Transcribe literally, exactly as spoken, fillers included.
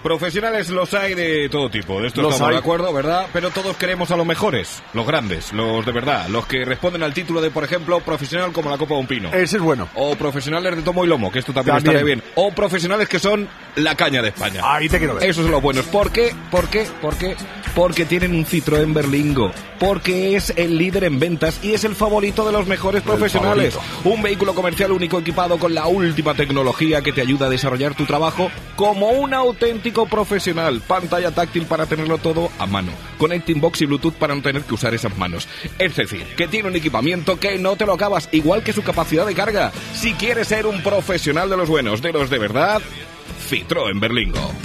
Profesionales los hay de todo tipo, de estos Los estamos hay. de acuerdo, ¿verdad? Pero todos queremos a los mejores, los grandes, los de verdad, los que responden al título de, por ejemplo, profesional como la copa de un pino. Ese es bueno. O profesionales de tomo y lomo, que esto también, También. estará bien. O profesionales que son la caña de España. Ahí te quiero ver. Esos son los buenos. ¿Por qué? ¿Por qué? ¿Por qué? Porque tienen un Citroën Berlingo. Porque es el líder en ventas y es el favorito de los mejores profesionales. favorito. Un vehículo comercial único equipado con la última tecnología que te ayuda a desarrollar tu trabajo como un auténtico profesional. Pantalla táctil para tenerlo todo a mano. Connecting box y Bluetooth para no tener que usar esas manos. Es decir, que tiene un equipamiento que no te lo acabas, igual que su capacidad de carga. Si quieres ser un profesional de los buenos, de los de verdad, Citroën Berlingo.